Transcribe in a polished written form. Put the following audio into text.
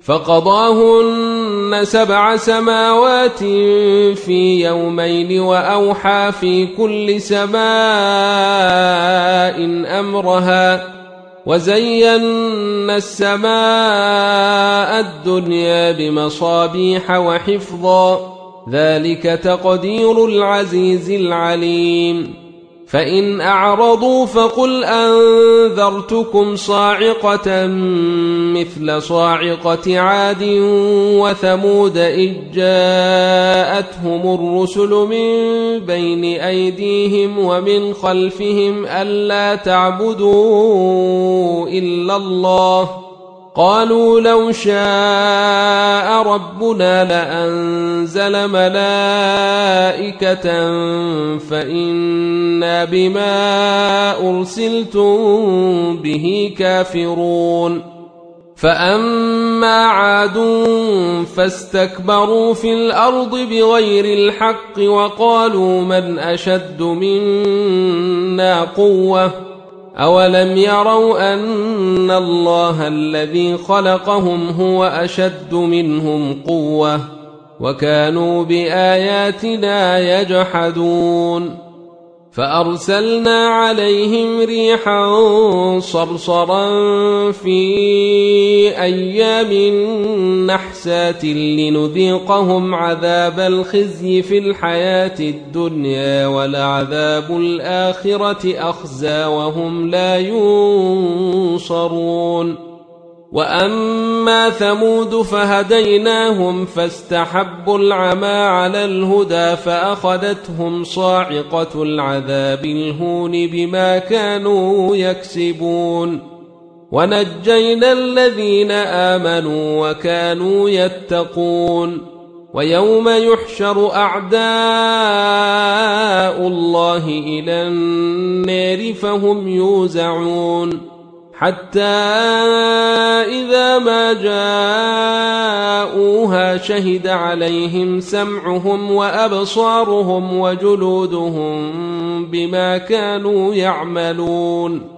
فقضاهن 7 سماوات في يومين وأوحى في كل سماء أمرها وزينا السماء الدنيا بمصابيح وحفظا ذلك تقدير العزيز العليم فإن أعرضوا فقل أنذرتكم صاعقة مثل صاعقة عاد وثمود إذ جاءتهم الرسل من بين أيديهم ومن خلفهم ألا تعبدوا إلا الله قالوا لو شاء ربنا لأنزل ملائكة فإنا بما أرسلتم به كافرون فأما عاد فاستكبروا في الأرض بغير الحق وقالوا من أشد منا قوة أولم يروا أن الله الذي خلقهم هو أشد منهم قوة وكانوا بآياتنا يجحدون فأرسلنا عليهم ريحا صرصرا في أيام نحسات لنذيقهم عذاب الخزي في الحياة الدنيا ولعذاب الآخرة أخزى وهم لا ينصرون وأما ثمود فهديناهم فاستحبوا العمى على الهدى فأخذتهم صاعقة العذاب الهون بما كانوا يكسبون ونجينا الذين آمنوا وكانوا يتقون ويوم يحشر أعداء الله إلى النار فهم يوزعون حتى إذا ما جاءوها شهد عليهم سمعهم وأبصارهم وجلودهم بما كانوا يعملون